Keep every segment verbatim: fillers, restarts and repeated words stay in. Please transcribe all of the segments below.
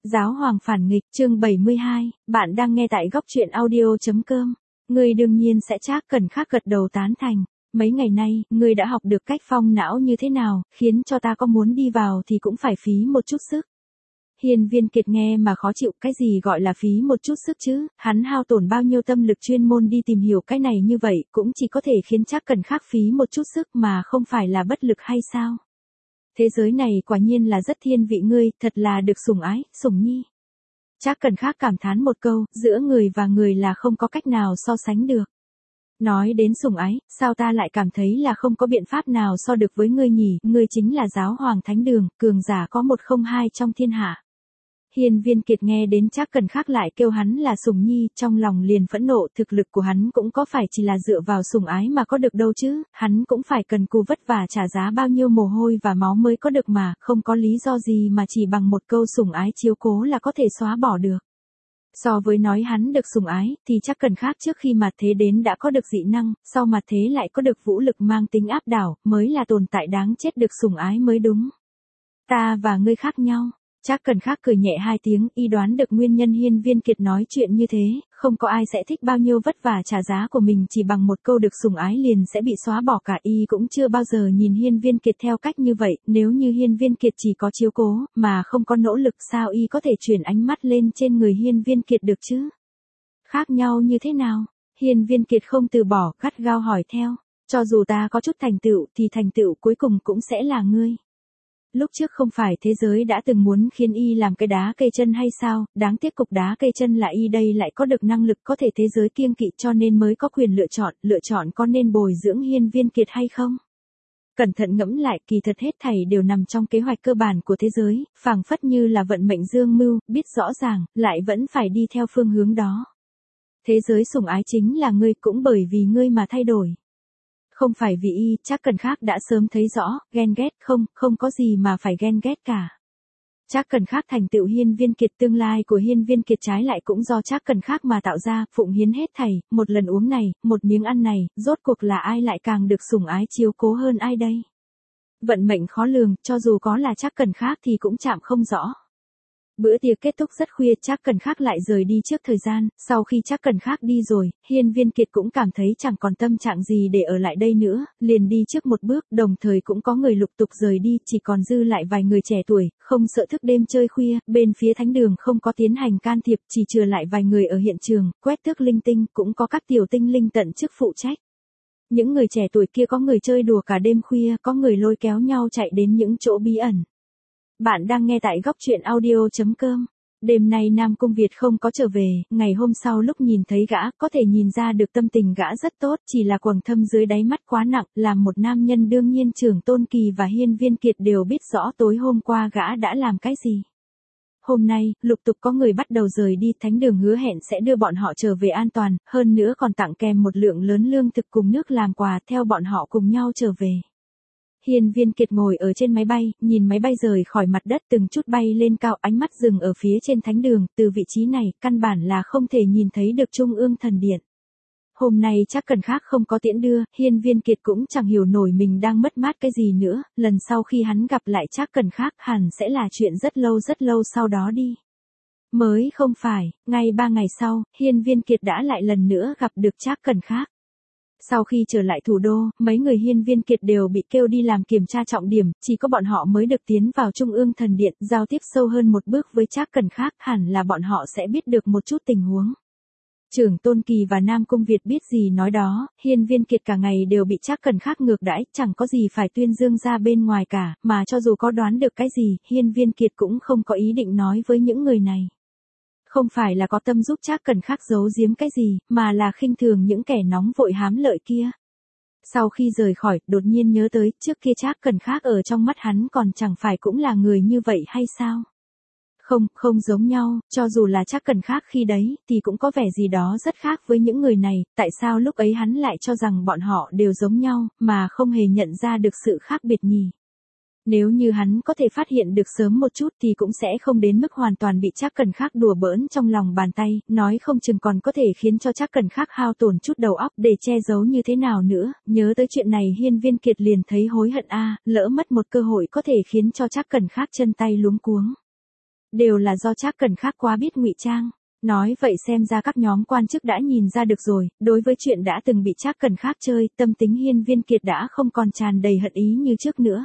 Giáo hoàng phản nghịch, chương bảy mươi hai, bạn đang nghe tại góc truyện audio.com. Ngươi đương nhiên sẽ Trác Cần Khắc gật đầu tán thành. Mấy ngày nay, ngươi đã học được cách phong não như thế nào, khiến cho ta có muốn đi vào thì cũng phải phí một chút sức. Hiên Viên Kiệt nghe mà khó chịu, cái gì gọi là phí một chút sức chứ, hắn hao tổn bao nhiêu tâm lực chuyên môn đi tìm hiểu cái này như vậy, cũng chỉ có thể khiến Trác Cần Khắc phí một chút sức mà không phải là bất lực hay sao? Thế giới này quả nhiên là rất thiên vị ngươi, thật là được sủng ái, sủng nhi. Trác Cần Khắc cảm thán một câu, giữa người và người là không có cách nào so sánh được. Nói đến sủng ái, sao ta lại cảm thấy là không có biện pháp nào so được với ngươi nhỉ, ngươi chính là giáo hoàng thánh đường, cường giả có một không hai trong thiên hạ. Hiên Viên Kiệt nghe đến Trác Cần Khắc lại kêu hắn là sủng nhi, trong lòng liền phẫn nộ, thực lực của hắn cũng có phải chỉ là dựa vào sủng ái mà có được đâu chứ, hắn cũng phải cần cù vất vả trả giá bao nhiêu mồ hôi và máu mới có được mà, không có lý do gì mà chỉ bằng một câu sủng ái chiếu cố là có thể xóa bỏ được. So với nói hắn được sủng ái, thì Trác Cần Khắc trước khi mặt thế đến đã có được dị năng, sau mặt thế lại có được vũ lực mang tính áp đảo, mới là tồn tại đáng chết được sủng ái mới đúng. Ta và ngươi khác nhau. Trác Cần Khắc cười nhẹ hai tiếng, y đoán được nguyên nhân Hiên Viên Kiệt nói chuyện như thế, không có ai sẽ thích bao nhiêu vất vả trả giá của mình chỉ bằng một câu được sủng ái liền sẽ bị xóa bỏ cả, y cũng chưa bao giờ nhìn Hiên Viên Kiệt theo cách như vậy, nếu như Hiên Viên Kiệt chỉ có chiếu cố, mà không có nỗ lực sao y có thể chuyển ánh mắt lên trên người Hiên Viên Kiệt được chứ? Khác nhau như thế nào? Hiên Viên Kiệt không từ bỏ, gắt gao hỏi theo, cho dù ta có chút thành tựu thì thành tựu cuối cùng cũng sẽ là ngươi. Lúc trước không phải thế giới đã từng muốn khiến y làm cái đá cây chân hay sao, đáng tiếc cục đá cây chân là y đây lại có được năng lực có thể thế giới kiêng kỵ cho nên mới có quyền lựa chọn, lựa chọn có nên bồi dưỡng Hiên Viên Kiệt hay không. Cẩn thận ngẫm lại, kỳ thật hết thảy đều nằm trong kế hoạch cơ bản của thế giới, phảng phất như là vận mệnh dương mưu, biết rõ ràng, lại vẫn phải đi theo phương hướng đó. Thế giới sủng ái chính là ngươi, cũng bởi vì ngươi mà thay đổi. Không phải vì y, Trác Cần Khắc đã sớm thấy rõ, ghen ghét không, không có gì mà phải ghen ghét cả. Trác Cần Khắc thành tựu Hiên Viên Kiệt, tương lai của Hiên Viên Kiệt trái lại cũng do Trác Cần Khắc mà tạo ra, phụng hiến hết thảy, một lần uống này, một miếng ăn này, rốt cuộc là ai lại càng được sủng ái chiếu cố hơn ai đây? Vận mệnh khó lường, cho dù có là Trác Cần Khắc thì cũng chạm không rõ. Bữa tiệc kết thúc rất khuya, Trác Cần Khắc lại rời đi trước thời gian, sau khi Trác Cần Khắc đi rồi, Hiên Viên Kiệt cũng cảm thấy chẳng còn tâm trạng gì để ở lại đây nữa, liền đi trước một bước, đồng thời cũng có người lục tục rời đi, chỉ còn dư lại vài người trẻ tuổi, không sợ thức đêm chơi khuya, bên phía thánh đường không có tiến hành can thiệp, chỉ trừ lại vài người ở hiện trường, quét tước linh tinh, cũng có các tiểu tinh linh tận chức phụ trách. Những người trẻ tuổi kia có người chơi đùa cả đêm khuya, có người lôi kéo nhau chạy đến những chỗ bí ẩn. Bạn đang nghe tại góc truyện audio.com. Đêm nay Nam Cung Việt không có trở về, ngày hôm sau lúc nhìn thấy gã, có thể nhìn ra được tâm tình gã rất tốt, chỉ là quầng thâm dưới đáy mắt quá nặng, làm một nam nhân đương nhiên Trưởng Tôn Kỳ và Hiên Viên Kiệt đều biết rõ tối hôm qua gã đã làm cái gì. Hôm nay, lục tục có người bắt đầu rời đi, thánh đường hứa hẹn sẽ đưa bọn họ trở về an toàn, hơn nữa còn tặng kèm một lượng lớn lương thực cùng nước làm quà, theo bọn họ cùng nhau trở về. Hiên Viên Kiệt ngồi ở trên máy bay, nhìn máy bay rời khỏi mặt đất từng chút bay lên cao, ánh mắt dừng ở phía trên thánh đường, từ vị trí này, căn bản là không thể nhìn thấy được Trung ương thần điện. Hôm nay Trác Cần Khắc không có tiễn đưa, Hiên Viên Kiệt cũng chẳng hiểu nổi mình đang mất mát cái gì nữa, lần sau khi hắn gặp lại Trác Cần Khắc hẳn sẽ là chuyện rất lâu rất lâu sau đó đi. Mới không phải, ngay ba ngày sau, Hiên Viên Kiệt đã lại lần nữa gặp được Trác Cần Khắc. Sau khi trở lại thủ đô, mấy người Hiên Viên Kiệt đều bị kêu đi làm kiểm tra trọng điểm, chỉ có bọn họ mới được tiến vào Trung ương thần điện, giao tiếp sâu hơn một bước với Trác Cần Khắc, hẳn là bọn họ sẽ biết được một chút tình huống. Trưởng Tôn Kỳ và Nam Cung Việt biết gì nói đó, Hiên Viên Kiệt cả ngày đều bị Trác Cần Khắc ngược đãi, chẳng có gì phải tuyên dương ra bên ngoài cả, mà cho dù có đoán được cái gì, Hiên Viên Kiệt cũng không có ý định nói với những người này. Không phải là có tâm giúp Trác Cần Khắc giấu giếm cái gì, mà là khinh thường những kẻ nóng vội hám lợi kia. Sau khi rời khỏi, đột nhiên nhớ tới, trước kia Trác Cần Khắc ở trong mắt hắn còn chẳng phải cũng là người như vậy hay sao? Không, không giống nhau, cho dù là Trác Cần Khắc khi đấy, thì cũng có vẻ gì đó rất khác với những người này, tại sao lúc ấy hắn lại cho rằng bọn họ đều giống nhau, mà không hề nhận ra được sự khác biệt nhỉ? Nếu như hắn có thể phát hiện được sớm một chút thì cũng sẽ không đến mức hoàn toàn bị Trác Cần Khắc đùa bỡn trong lòng bàn tay, nói không chừng còn có thể khiến cho Trác Cần Khắc hao tổn chút đầu óc để che giấu như thế nào nữa, nhớ tới chuyện này Hiên Viên Kiệt liền thấy hối hận a, lỡ mất một cơ hội có thể khiến cho Trác Cần Khắc chân tay luống cuống. Đều là do Trác Cần Khác quá biết ngụy trang. Nói vậy xem ra các nhóm quan chức đã nhìn ra được rồi, đối với chuyện đã từng bị Trác Cần Khác chơi, tâm tính Hiên Viên Kiệt đã không còn tràn đầy hận ý như trước nữa.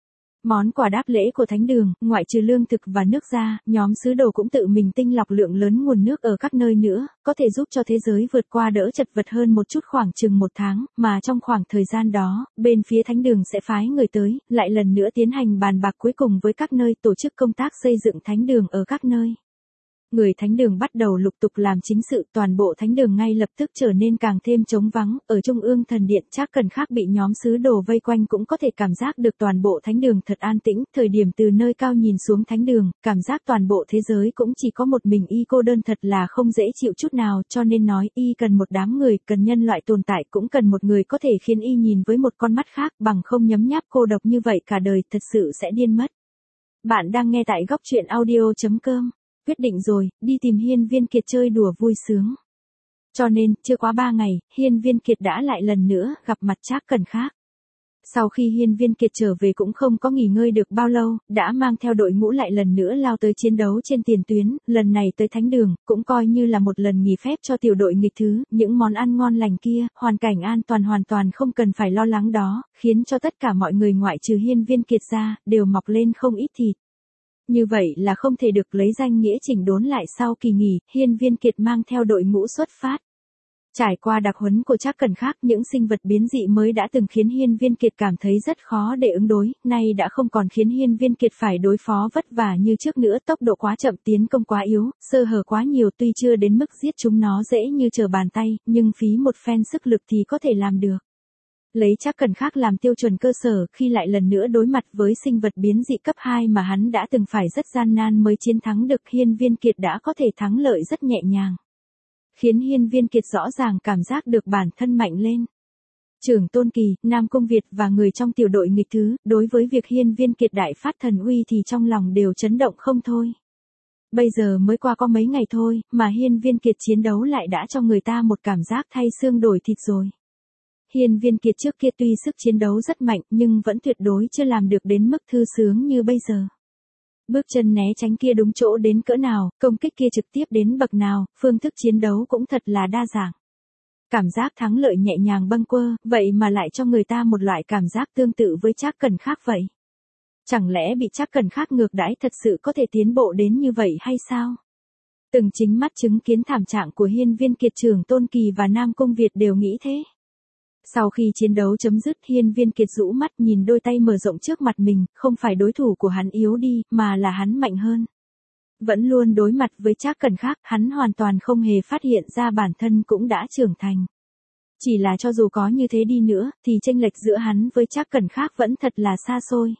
Món quà đáp lễ của thánh đường, ngoại trừ lương thực và nước ra, nhóm sứ đồ cũng tự mình tinh lọc lượng lớn nguồn nước ở các nơi nữa, có thể giúp cho thế giới vượt qua đỡ chật vật hơn một chút khoảng chừng một tháng, mà trong khoảng thời gian đó, bên phía thánh đường sẽ phái người tới, lại lần nữa tiến hành bàn bạc cuối cùng với các nơi tổ chức công tác xây dựng thánh đường ở các nơi. Người thánh đường bắt đầu lục tục làm chính sự, toàn bộ thánh đường ngay lập tức trở nên càng thêm trống vắng, ở trung ương thần điện Trác Cần Khác bị nhóm sứ đồ vây quanh cũng có thể cảm giác được toàn bộ thánh đường thật an tĩnh, thời điểm từ nơi cao nhìn xuống thánh đường, cảm giác toàn bộ thế giới cũng chỉ có một mình y cô đơn thật là không dễ chịu chút nào, cho nên nói y cần một đám người, cần nhân loại tồn tại cũng cần một người có thể khiến y nhìn với một con mắt khác, bằng không nhấm nháp cô độc như vậy cả đời thật sự sẽ điên mất. Bạn đang nghe tại góc truyện audio chấm com. Quyết định rồi, đi tìm Hiên Viên Kiệt chơi đùa vui sướng. Cho nên, chưa quá ba ngày, Hiên Viên Kiệt đã lại lần nữa gặp mặt Trác Cần Khác. Sau khi Hiên Viên Kiệt trở về cũng không có nghỉ ngơi được bao lâu, đã mang theo đội ngũ lại lần nữa lao tới chiến đấu trên tiền tuyến, lần này tới thánh đường, cũng coi như là một lần nghỉ phép cho tiểu đội nghịch thứ, những món ăn ngon lành kia, hoàn cảnh an toàn hoàn toàn không cần phải lo lắng đó, khiến cho tất cả mọi người ngoại trừ Hiên Viên Kiệt ra, đều mọc lên không ít thịt. Như vậy là không thể được lấy danh nghĩa chỉnh đốn lại sau kỳ nghỉ, Hiên Viên Kiệt mang theo đội ngũ xuất phát. Trải qua đặc huấn của Trác Cần Khác, những sinh vật biến dị mới đã từng khiến Hiên Viên Kiệt cảm thấy rất khó để ứng đối, nay đã không còn khiến Hiên Viên Kiệt phải đối phó vất vả như trước nữa, tốc độ quá chậm, tiến công quá yếu, sơ hở quá nhiều, tuy chưa đến mức giết chúng nó dễ như trở bàn tay, nhưng phí một phen sức lực thì có thể làm được. Lấy Trác Cần Khác làm tiêu chuẩn cơ sở, khi lại lần nữa đối mặt với sinh vật biến dị cấp hai mà hắn đã từng phải rất gian nan mới chiến thắng được, Hiên Viên Kiệt đã có thể thắng lợi rất nhẹ nhàng. Khiến Hiên Viên Kiệt rõ ràng cảm giác được bản thân mạnh lên. Trưởng Tôn Kỳ, Nam Cung Việt và người trong tiểu đội nghịch thứ, đối với việc Hiên Viên Kiệt đại phát thần uy thì trong lòng đều chấn động không thôi. Bây giờ mới qua có mấy ngày thôi, mà Hiên Viên Kiệt chiến đấu lại đã cho người ta một cảm giác thay xương đổi thịt rồi. Hiên Viên Kiệt trước kia tuy sức chiến đấu rất mạnh nhưng vẫn tuyệt đối chưa làm được đến mức thư sướng như bây giờ. Bước chân né tránh kia đúng chỗ đến cỡ nào, công kích kia trực tiếp đến bậc nào, phương thức chiến đấu cũng thật là đa dạng. Cảm giác thắng lợi nhẹ nhàng bâng quơ, vậy mà lại cho người ta một loại cảm giác tương tự với Trác Cần Khác vậy. Chẳng lẽ bị Trác Cần Khác ngược đãi thật sự có thể tiến bộ đến như vậy hay sao? Từng chính mắt chứng kiến thảm trạng của Hiên Viên Kiệt, Trưởng Tôn Kỳ và Nam Cung Việt đều nghĩ thế. Sau khi chiến đấu chấm dứt, Hiên Viên Kiệt rũ mắt nhìn đôi tay mở rộng trước mặt mình, không phải đối thủ của hắn yếu đi, mà là hắn mạnh hơn. Vẫn luôn đối mặt với Trác Cần Khác, hắn hoàn toàn không hề phát hiện ra bản thân cũng đã trưởng thành. Chỉ là cho dù có như thế đi nữa, thì chênh lệch giữa hắn với Trác Cần Khác vẫn thật là xa xôi.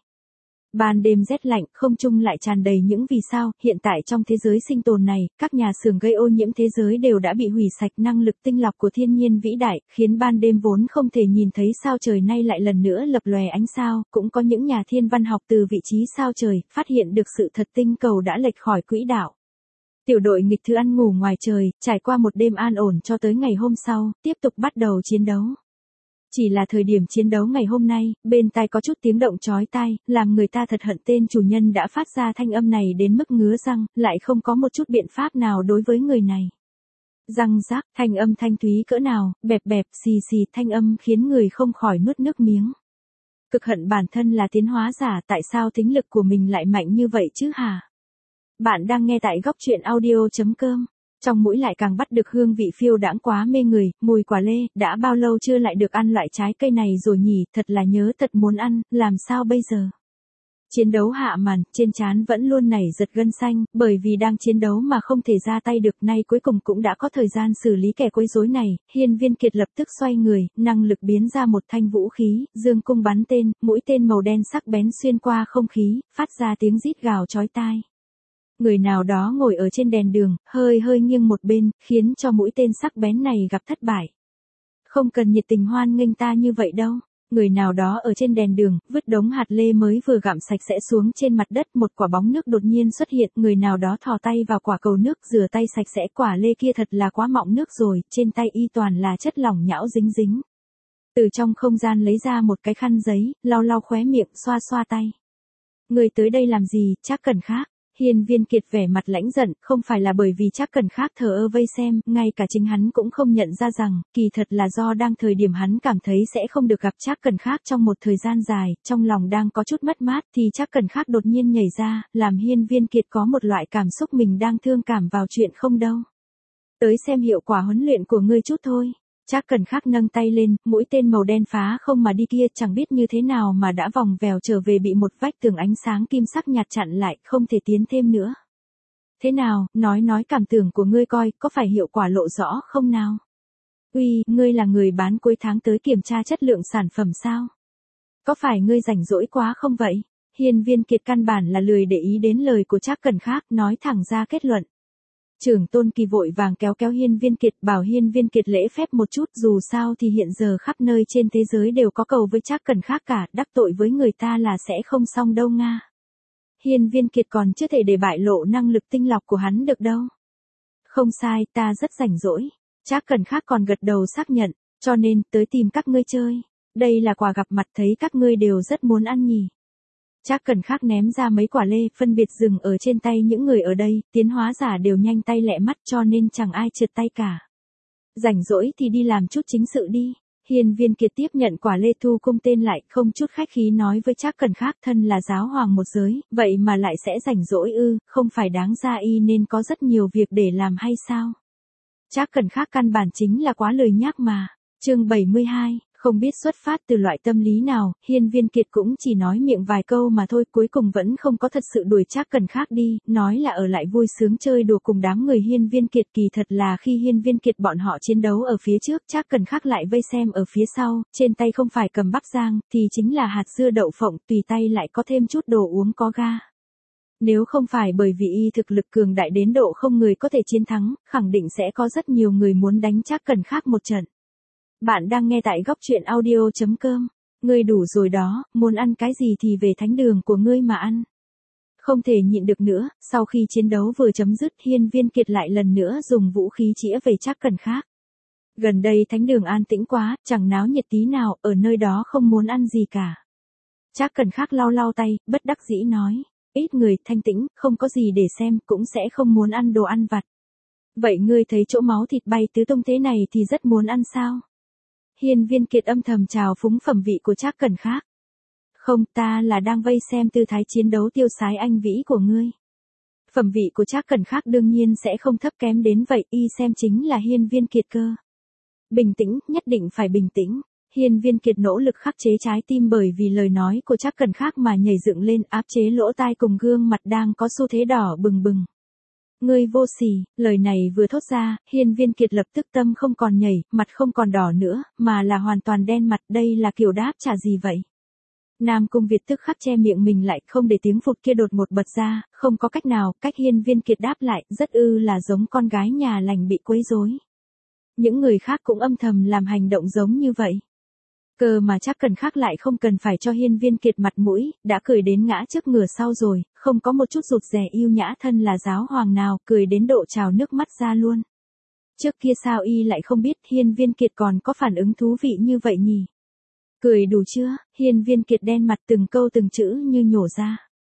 Ban đêm rét lạnh, không trung lại tràn đầy những vì sao, hiện tại trong thế giới sinh tồn này, các nhà xưởng gây ô nhiễm thế giới đều đã bị hủy sạch, năng lực tinh lọc của thiên nhiên vĩ đại, khiến ban đêm vốn không thể nhìn thấy sao trời nay lại lần nữa lập lòe ánh sao, cũng có những nhà thiên văn học từ vị trí sao trời, phát hiện được sự thật tinh cầu đã lệch khỏi quỹ đạo. Tiểu đội nghịch thứ ăn ngủ ngoài trời, trải qua một đêm an ổn cho tới ngày hôm sau, tiếp tục bắt đầu chiến đấu. Chỉ là thời điểm chiến đấu ngày hôm nay, bên tai có chút tiếng động chói tai, làm người ta thật hận tên chủ nhân đã phát ra thanh âm này đến mức ngứa răng, lại không có một chút biện pháp nào đối với người này. Răng rác, thanh âm thanh thúy cỡ nào, bẹp bẹp, xì xì, thanh âm khiến người không khỏi nuốt nước miếng. Cực hận bản thân là tiến hóa giả, tại sao tính lực của mình lại mạnh như vậy chứ hả? Bạn đang nghe tại góc truyện audio chấm com. Trong mũi lại càng bắt được hương vị phiêu đãng quá mê người, mùi quả lê, đã bao lâu chưa lại được ăn loại trái cây này rồi nhỉ, thật là nhớ thật muốn ăn, làm sao bây giờ? Chiến đấu hạ màn, trên trán vẫn luôn nảy giật gân xanh, bởi vì đang chiến đấu mà không thể ra tay được, nay cuối cùng cũng đã có thời gian xử lý kẻ quấy rối này, Hiên Viên Kiệt lập tức xoay người, năng lực biến ra một thanh vũ khí, dương cung bắn tên, mũi tên màu đen sắc bén xuyên qua không khí, phát ra tiếng rít gào chói tai. Người nào đó ngồi ở trên đèn đường, hơi hơi nghiêng một bên, khiến cho mũi tên sắc bén này gặp thất bại. Không cần nhiệt tình hoan nghênh ta như vậy đâu. Người nào đó ở trên đèn đường, vứt đống hạt lê mới vừa gặm sạch sẽ xuống trên mặt đất, một quả bóng nước đột nhiên xuất hiện, người nào đó thò tay vào quả cầu nước, rửa tay sạch sẽ, quả lê kia thật là quá mọng nước rồi, trên tay y toàn là chất lỏng nhão dính dính. Từ trong không gian lấy ra một cái khăn giấy, lau lau khóe miệng, xoa xoa tay. Người tới đây làm gì, Trác Cần Khác? Hiên Viên Kiệt vẻ mặt lãnh giận, không phải là bởi vì Trác Cần Khác thờ ơ vây xem, ngay cả chính hắn cũng không nhận ra rằng, kỳ thật là do đang thời điểm hắn cảm thấy sẽ không được gặp Trác Cần Khác trong một thời gian dài, trong lòng đang có chút mất mát thì Trác Cần Khác đột nhiên nhảy ra, làm Hiên Viên Kiệt có một loại cảm xúc mình đang thương cảm vào chuyện không đâu. Tới xem hiệu quả huấn luyện của ngươi chút thôi. Trác Cần Khác nâng tay lên, mũi tên màu đen phá không mà đi kia chẳng biết như thế nào mà đã vòng vèo trở về bị một vách tường ánh sáng kim sắc nhạt chặn lại, không thể tiến thêm nữa. Thế nào, nói nói cảm tưởng của ngươi coi, có phải hiệu quả lộ rõ không nào? Uy, ngươi là người bán cuối tháng tới kiểm tra chất lượng sản phẩm sao? Có phải ngươi rảnh rỗi quá không vậy? Hiên Viên Kiệt căn bản là lười để ý đến lời của Trác Cần Khác, nói thẳng ra kết luận. Trưởng Tôn Kỳ vội vàng kéo kéo Hiên Viên Kiệt, bảo Hiên Viên Kiệt lễ phép một chút, dù sao thì hiện giờ khắp nơi trên thế giới đều có cầu với Trác Cần Khác cả, đắc tội với người ta là sẽ không xong đâu nga. Hiên Viên Kiệt còn chưa thể để bại lộ năng lực tinh lọc của hắn được đâu. Không sai, ta rất rảnh rỗi. Trác Cần Khác còn gật đầu xác nhận, cho nên tới tìm các ngươi chơi. Đây là quà gặp mặt, thấy các ngươi đều rất muốn ăn nhỉ. Trác Cần Khác ném ra mấy quả lê, phân biệt dừng ở trên tay những người ở đây, tiến hóa giả đều nhanh tay lẹ mắt cho nên chẳng ai trượt tay cả. Rảnh rỗi thì đi làm chút chính sự đi. Hiên Viên Kiệt tiếp nhận quả lê thu cung tên lại, không chút khách khí nói với Trác Cần Khác, thân là giáo hoàng một giới, vậy mà lại sẽ rảnh rỗi ư, không phải đáng ra y nên có rất nhiều việc để làm hay sao? Trác Cần Khác căn bản chính là quá lười nhác mà. Chương bảy mươi hai, không biết xuất phát từ loại tâm lý nào, Hiên Viên Kiệt cũng chỉ nói miệng vài câu mà thôi, cuối cùng vẫn không có thật sự đuổi Trác Cần Khác đi, nói là ở lại vui sướng chơi đùa cùng đám người Hiên Viên Kiệt, kỳ thật là khi Hiên Viên Kiệt bọn họ chiến đấu ở phía trước, Trác Cần Khác lại vây xem ở phía sau, trên tay không phải cầm bắp rang, thì chính là hạt dưa đậu phộng, tùy tay lại có thêm chút đồ uống có ga. Nếu không phải bởi vì y thực lực cường đại đến độ không người có thể chiến thắng, khẳng định sẽ có rất nhiều người muốn đánh Trác Cần Khác một trận. Bạn đang nghe tại góc truyện audio chấm com. Ngươi đủ rồi đó, muốn ăn cái gì thì về thánh đường của ngươi mà ăn. Không thể nhịn được nữa, sau khi chiến đấu vừa chấm dứt, Hiên Viên Kiệt lại lần nữa dùng vũ khí chĩa về Trác Cần Khác. Gần đây thánh đường an tĩnh quá, chẳng náo nhiệt tí nào, ở nơi đó không muốn ăn gì cả. Trác Cần Khác lau lau tay, bất đắc dĩ nói, ít người, thanh tĩnh, không có gì để xem, cũng sẽ không muốn ăn đồ ăn vặt. Vậy ngươi thấy chỗ máu thịt bay tứ tung thế này thì rất muốn ăn sao? Hiên Viên Kiệt âm thầm trào phúng phẩm vị của Trác Cần Khác. Không, ta là đang vây xem tư thái chiến đấu tiêu sái anh vĩ của ngươi. Phẩm vị của Trác Cần Khác đương nhiên sẽ không thấp kém đến vậy, y xem chính là Hiên Viên Kiệt cơ. Bình tĩnh, nhất định phải bình tĩnh. Hiên Viên Kiệt nỗ lực khắc chế trái tim bởi vì lời nói của Trác Cần Khác mà nhảy dựng lên, áp chế lỗ tai cùng gương mặt đang có xu thế đỏ bừng bừng. Ngươi vô sỉ, lời này vừa thốt ra, Hiên Viên Kiệt lập tức tâm không còn nhảy, mặt không còn đỏ nữa, mà là hoàn toàn đen mặt, đây là kiểu đáp trả gì vậy? Nam Cung Việt tức khắc che miệng mình lại, không để tiếng phụt kia đột một bật ra, không có cách nào, cách Hiên Viên Kiệt đáp lại, rất ư là giống con gái nhà lành bị quấy rối. Những người khác cũng âm thầm làm hành động giống như vậy. Cơ mà Trác Cần Khác lại không cần phải cho Hiên Viên Kiệt mặt mũi, đã cười đến ngã trước ngửa sau rồi, không có một chút rụt rè yêu nhã, thân là giáo hoàng nào, cười đến độ trào nước mắt ra luôn. Trước kia sao y lại không biết Hiên Viên Kiệt còn có phản ứng thú vị như vậy nhỉ? Cười đủ chưa? Hiên Viên Kiệt đen mặt từng câu từng chữ như nhổ ra.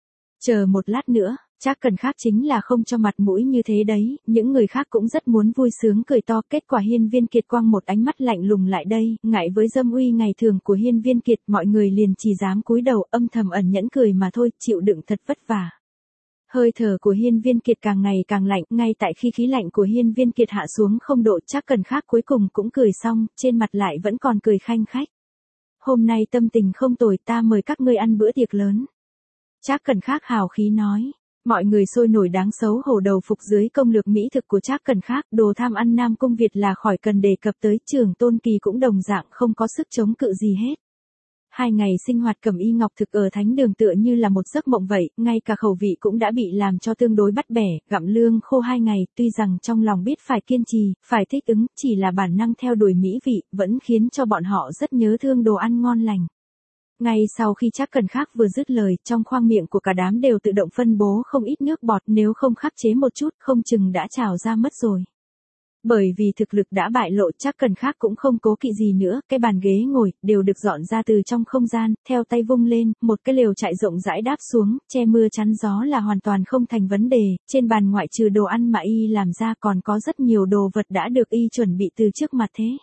Chờ một lát nữa. Trác Cần Khác chính là không cho mặt mũi như thế đấy, những người khác cũng rất muốn vui sướng cười to, kết quả Hiên Viên Kiệt quăng một ánh mắt lạnh lùng lại đây, ngại với dâm uy ngày thường của Hiên Viên Kiệt, mọi người liền chỉ dám cúi đầu âm thầm ẩn nhẫn cười mà thôi, chịu đựng thật vất vả. Hơi thở của Hiên Viên Kiệt càng ngày càng lạnh, ngay tại khi khí lạnh của Hiên Viên Kiệt hạ xuống không độ, Trác Cần Khác cuối cùng cũng cười xong, trên mặt lại vẫn còn cười khanh khách. Hôm nay tâm tình không tồi, ta mời các ngươi ăn bữa tiệc lớn. Trác Cần Khác hào khí nói. Mọi người sôi nổi đáng xấu hổ đầu phục dưới công lược mỹ thực của Trác Cần Khác, đồ tham ăn Nam Cung Việt là khỏi cần đề cập tới, Trưởng Tôn Kỳ cũng đồng dạng không có sức chống cự gì hết. Hai ngày sinh hoạt cẩm y ngọc thực ở thánh đường tựa như là một giấc mộng vậy, ngay cả khẩu vị cũng đã bị làm cho tương đối bắt bẻ, gặm lương khô hai ngày, tuy rằng trong lòng biết phải kiên trì, phải thích ứng, chỉ là bản năng theo đuổi mỹ vị, vẫn khiến cho bọn họ rất nhớ thương đồ ăn ngon lành. Ngay sau khi Trác Cần Khác vừa dứt lời, trong khoang miệng của cả đám đều tự động phân bố không ít nước bọt, nếu không khắc chế một chút, không chừng đã trào ra mất rồi. Bởi vì thực lực đã bại lộ, Trác Cần Khác cũng không cố kỵ gì nữa, cái bàn ghế ngồi, đều được dọn ra từ trong không gian, theo tay vung lên, một cái lều trại rộng rãi đáp xuống, che mưa chắn gió là hoàn toàn không thành vấn đề, trên bàn ngoại trừ đồ ăn mà y làm ra còn có rất nhiều đồ vật đã được y chuẩn bị từ trước mặt thế.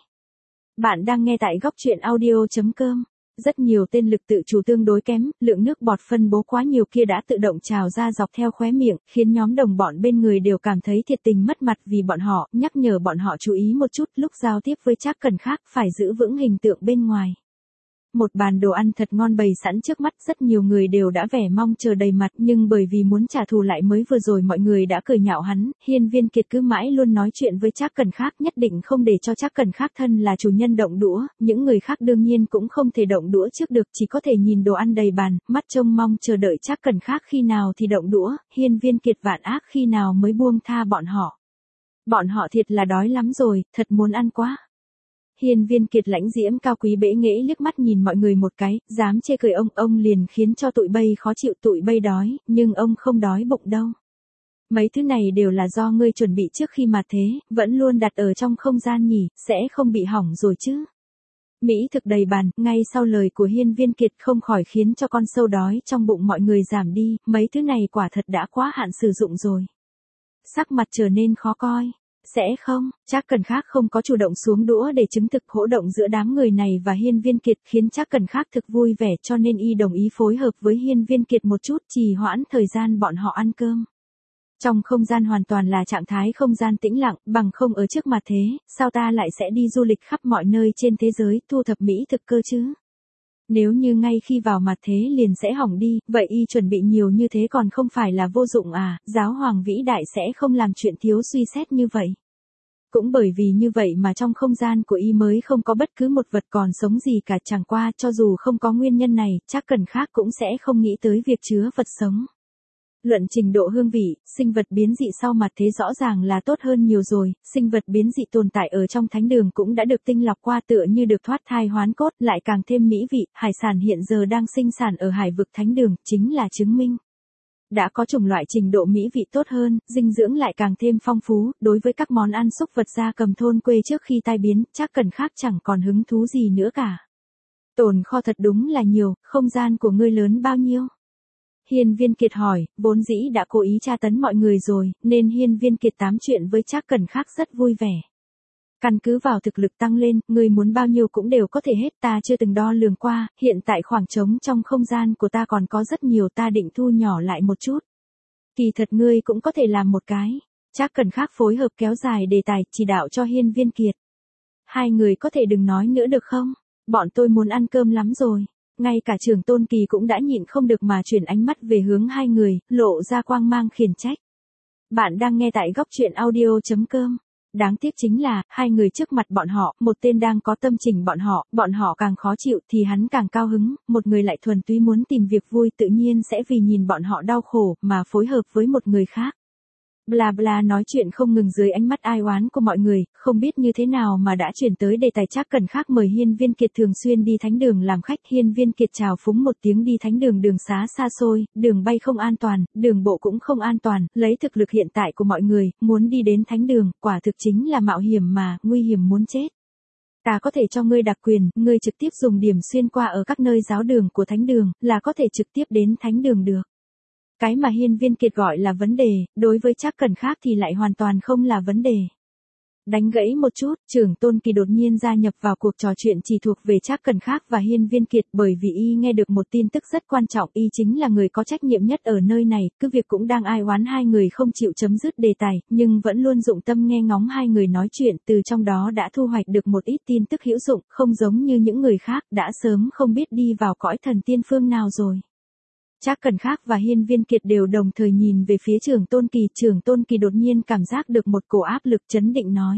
Bạn đang nghe tại góc truyện audio.com. Rất nhiều tên lực tự chủ tương đối kém, lượng nước bọt phân bố quá nhiều kia đã tự động trào ra dọc theo khóe miệng, khiến nhóm đồng bọn bên người đều cảm thấy thiệt tình mất mặt vì bọn họ, nhắc nhở bọn họ chú ý một chút lúc giao tiếp với Trác Cần Khác, phải giữ vững hình tượng bên ngoài. Một bàn đồ ăn thật ngon bày sẵn trước mắt, rất nhiều người đều đã vẻ mong chờ đầy mặt, nhưng bởi vì muốn trả thù lại mới vừa rồi mọi người đã cười nhạo hắn, Hiên Viên Kiệt cứ mãi luôn nói chuyện với Trác Cần Khác, nhất định không để cho Trác Cần Khác thân là chủ nhân động đũa, những người khác đương nhiên cũng không thể động đũa trước được, chỉ có thể nhìn đồ ăn đầy bàn, mắt trông mong chờ đợi Trác Cần Khác khi nào thì động đũa, Hiên Viên Kiệt vạn ác khi nào mới buông tha bọn họ. Bọn họ thiệt là đói lắm rồi, thật muốn ăn quá. Hiên Viên Kiệt lãnh diễm cao quý bẽ nghễ liếc mắt nhìn mọi người một cái, dám chê cười ông, ông liền khiến cho tụi bây khó chịu, tụi bây đói, nhưng ông không đói bụng đâu. Mấy thứ này đều là do ngươi chuẩn bị trước khi mà thế, vẫn luôn đặt ở trong không gian nhỉ, sẽ không bị hỏng rồi chứ. Mỹ thực đầy bàn, ngay sau lời của Hiên Viên Kiệt không khỏi khiến cho con sâu đói trong bụng mọi người giảm đi, mấy thứ này quả thật đã quá hạn sử dụng rồi. Sắc mặt trở nên khó coi. Sẽ không, Trác Cần Khác không có chủ động xuống đũa để chứng thực hỗ động giữa đám người này và Hiên Viên Kiệt, khiến Trác Cần Khác thực vui vẻ, cho nên y đồng ý phối hợp với Hiên Viên Kiệt một chút, trì hoãn thời gian bọn họ ăn cơm. Trong không gian hoàn toàn là trạng thái không gian tĩnh lặng, bằng không ở trước mặt thế, sao ta lại sẽ đi du lịch khắp mọi nơi trên thế giới, thu thập mỹ thực cơ chứ? Nếu như ngay khi vào mặt thế liền sẽ hỏng đi, vậy y chuẩn bị nhiều như thế còn không phải là vô dụng à, giáo hoàng vĩ đại sẽ không làm chuyện thiếu suy xét như vậy. Cũng bởi vì như vậy mà trong không gian của y mới không có bất cứ một vật còn sống gì cả, chẳng qua cho dù không có nguyên nhân này, Trác Cần Khác cũng sẽ không nghĩ tới việc chứa vật sống. Luận trình độ hương vị, sinh vật biến dị sau mặt thế rõ ràng là tốt hơn nhiều rồi, sinh vật biến dị tồn tại ở trong thánh đường cũng đã được tinh lọc qua tựa như được thoát thai hoán cốt, lại càng thêm mỹ vị, hải sản hiện giờ đang sinh sản ở hải vực thánh đường, chính là chứng minh. Đã có chủng loại trình độ mỹ vị tốt hơn, dinh dưỡng lại càng thêm phong phú, đối với các món ăn súc vật gia cầm thôn quê trước khi tai biến, Trác Cần Khác chẳng còn hứng thú gì nữa cả. Tồn kho thật đúng là nhiều, không gian của ngươi lớn bao nhiêu? Hiên Viên Kiệt hỏi, vốn dĩ đã cố ý tra tấn mọi người rồi, nên Hiên Viên Kiệt tám chuyện với Trác Cần Khác rất vui vẻ. Căn cứ vào thực lực tăng lên, ngươi muốn bao nhiêu cũng đều có thể hết, ta chưa từng đo lường qua, hiện tại khoảng trống trong không gian của ta còn có rất nhiều, ta định thu nhỏ lại một chút. Kỳ thật ngươi cũng có thể làm một cái. Trác Cần Khác phối hợp kéo dài đề tài, chỉ đạo cho Hiên Viên Kiệt. Hai người có thể đừng nói nữa được không? Bọn tôi muốn ăn cơm lắm rồi. Ngay cả Trường Tôn Kỳ cũng đã nhịn không được mà chuyển ánh mắt về hướng hai người, lộ ra quang mang khiển trách. Bạn đang nghe tại góc truyện audio.com. Đáng tiếc chính là, hai người trước mặt bọn họ, một tên đang có tâm trình bọn họ, bọn họ càng khó chịu thì hắn càng cao hứng, một người lại thuần túy muốn tìm việc vui tự nhiên sẽ vì nhìn bọn họ đau khổ mà phối hợp với một người khác. Bla bla nói chuyện không ngừng dưới ánh mắt ai oán của mọi người, không biết như thế nào mà đã chuyển tới đề tài Trác Cần Khác mời Hiên Viên Kiệt thường xuyên đi thánh đường làm khách. Hiên Viên Kiệt chào phúng một tiếng, đi thánh đường đường xá xa xôi, đường bay không an toàn, đường bộ cũng không an toàn, lấy thực lực hiện tại của mọi người, muốn đi đến thánh đường, quả thực chính là mạo hiểm mà, nguy hiểm muốn chết. Ta có thể cho ngươi đặc quyền, ngươi trực tiếp dùng điểm xuyên qua ở các nơi giáo đường của thánh đường, là có thể trực tiếp đến thánh đường được. Cái mà Hiên Viên Kiệt gọi là vấn đề, đối với Trác Cần Khác thì lại hoàn toàn không là vấn đề. Đánh gãy một chút, Trưởng Tôn Kỳ đột nhiên gia nhập vào cuộc trò chuyện chỉ thuộc về Trác Cần Khác và Hiên Viên Kiệt, bởi vì y nghe được một tin tức rất quan trọng, y chính là người có trách nhiệm nhất ở nơi này, cứ việc cũng đang ai oán hai người không chịu chấm dứt đề tài, nhưng vẫn luôn dụng tâm nghe ngóng hai người nói chuyện, từ trong đó đã thu hoạch được một ít tin tức hữu dụng, không giống như những người khác, đã sớm không biết đi vào cõi thần tiên phương nào rồi. Trác Cần Khác và Hiên Viên Kiệt đều đồng thời nhìn về phía Trưởng Tôn Kỳ, Trưởng Tôn Kỳ đột nhiên cảm giác được một cổ áp lực, chấn định nói.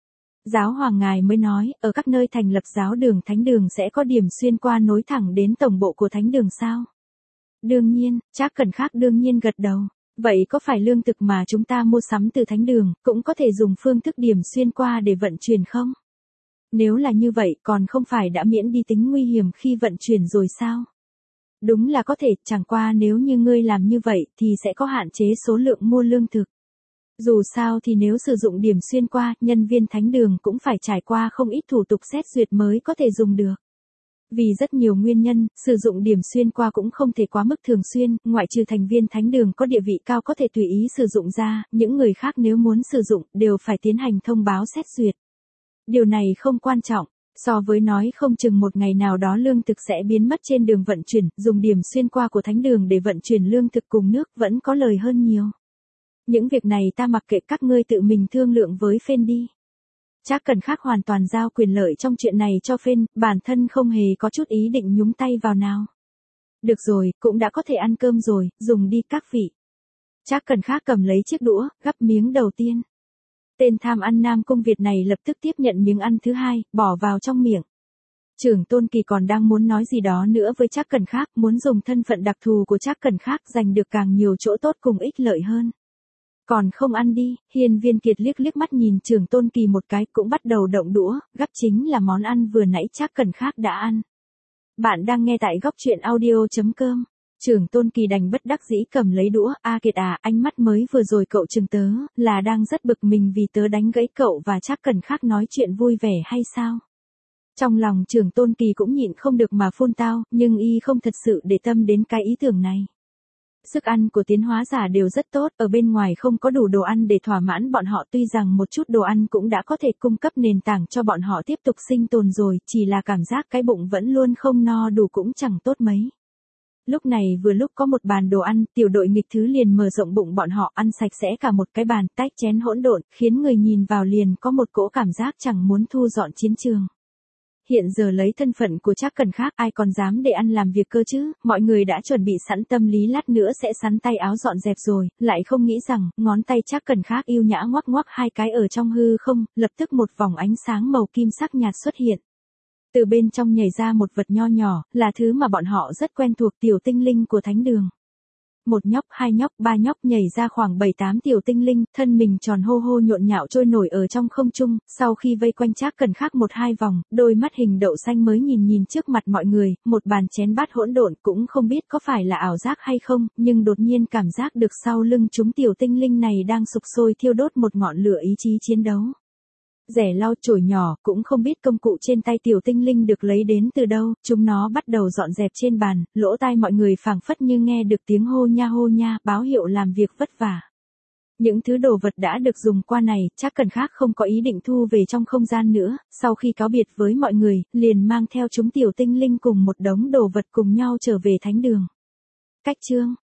Giáo hoàng ngài mới nói, ở các nơi thành lập giáo đường thánh đường sẽ có điểm xuyên qua nối thẳng đến tổng bộ của thánh đường sao? Đương nhiên, Trác Cần Khác đương nhiên gật đầu. Vậy có phải lương thực mà chúng ta mua sắm từ thánh đường, cũng có thể dùng phương thức điểm xuyên qua để vận chuyển không? Nếu là như vậy, còn không phải đã miễn đi tính nguy hiểm khi vận chuyển rồi sao? Đúng là có thể, chẳng qua nếu như ngươi làm như vậy thì sẽ có hạn chế số lượng mua lương thực. Dù sao thì nếu sử dụng điểm xuyên qua, nhân viên thánh đường cũng phải trải qua không ít thủ tục xét duyệt mới có thể dùng được. Vì rất nhiều nguyên nhân, sử dụng điểm xuyên qua cũng không thể quá mức thường xuyên, ngoại trừ thành viên thánh đường có địa vị cao có thể tùy ý sử dụng ra, những người khác nếu muốn sử dụng đều phải tiến hành thông báo xét duyệt. Điều này không quan trọng, so với nói không chừng một ngày nào đó lương thực sẽ biến mất trên đường vận chuyển, dùng điểm xuyên qua của thánh đường để vận chuyển lương thực cùng nước vẫn có lời hơn nhiều. Những việc này ta mặc kệ, các ngươi tự mình thương lượng với Phên đi. Trác Cần Khác hoàn toàn giao quyền lợi trong chuyện này cho Phên, bản thân không hề có chút ý định nhúng tay vào nào. Được rồi, cũng đã có thể ăn cơm rồi, dùng đi các vị. Trác Cần Khác cầm lấy chiếc đũa, gắp miếng đầu tiên. Tên tham ăn Nam Cung Việt này lập tức tiếp nhận miếng ăn thứ hai, bỏ vào trong miệng. Trưởng Tôn Kỳ còn đang muốn nói gì đó nữa với Trác Cần Khác, muốn dùng thân phận đặc thù của Trác Cần Khác giành được càng nhiều chỗ tốt cùng ích lợi hơn. Còn không ăn đi, Hiên Viên Kiệt liếc liếc mắt nhìn Trưởng Tôn Kỳ một cái cũng bắt đầu động đũa, gắp chính là món ăn vừa nãy Trác Cần Khác đã ăn. Bạn đang nghe tại góc truyện audio.com. Trưởng Tôn Kỳ đành bất đắc dĩ cầm lấy đũa, A Kiệt à, ánh mắt mới vừa rồi cậu chừng tớ, là đang rất bực mình vì tớ đánh gãy cậu và Trác Cần Khác nói chuyện vui vẻ hay sao? Trong lòng Trưởng Tôn Kỳ cũng nhịn không được mà phun tao, nhưng y không thật sự để tâm đến cái ý tưởng này. Sức ăn của tiến hóa giả đều rất tốt, ở bên ngoài không có đủ đồ ăn để thỏa mãn bọn họ, tuy rằng một chút đồ ăn cũng đã có thể cung cấp nền tảng cho bọn họ tiếp tục sinh tồn rồi, chỉ là cảm giác cái bụng vẫn luôn không no đủ cũng chẳng tốt mấy. Lúc này vừa lúc có một bàn đồ ăn, tiểu đội nghịch thứ liền mở rộng bụng bọn họ ăn sạch sẽ cả một cái bàn, tách chén hỗn độn, khiến người nhìn vào liền có một cỗ cảm giác chẳng muốn thu dọn chiến trường. Hiện giờ lấy thân phận của Trác Cần Khác, ai còn dám để ăn làm việc cơ chứ, mọi người đã chuẩn bị sẵn tâm lý lát nữa sẽ sắn tay áo dọn dẹp rồi, lại không nghĩ rằng, ngón tay Trác Cần Khác yêu nhã ngoắc ngoắc hai cái ở trong hư không, lập tức một vòng ánh sáng màu kim sắc nhạt xuất hiện. Từ bên trong nhảy ra một vật nho nhỏ, là thứ mà bọn họ rất quen thuộc, tiểu tinh linh của thánh đường. Một nhóc, hai nhóc, ba nhóc nhảy ra khoảng bảy tám tiểu tinh linh, thân mình tròn hô hô nhộn nhạo trôi nổi ở trong không trung, sau khi vây quanh Trác Cần Khác một hai vòng, đôi mắt hình đậu xanh mới nhìn nhìn trước mặt mọi người, một bàn chén bát hỗn độn, cũng không biết có phải là ảo giác hay không, nhưng đột nhiên cảm giác được sau lưng chúng tiểu tinh linh này đang sục sôi thiêu đốt một ngọn lửa ý chí chiến đấu. Rẻ lau chổi nhỏ, cũng không biết công cụ trên tay tiểu tinh linh được lấy đến từ đâu, chúng nó bắt đầu dọn dẹp trên bàn, lỗ tai mọi người phảng phất như nghe được tiếng hô nha hô nha, báo hiệu làm việc vất vả. Những thứ đồ vật đã được dùng qua này, Trác Cần Khác không có ý định thu về trong không gian nữa, sau khi cáo biệt với mọi người, liền mang theo chúng tiểu tinh linh cùng một đống đồ vật cùng nhau trở về thánh đường. Cách chương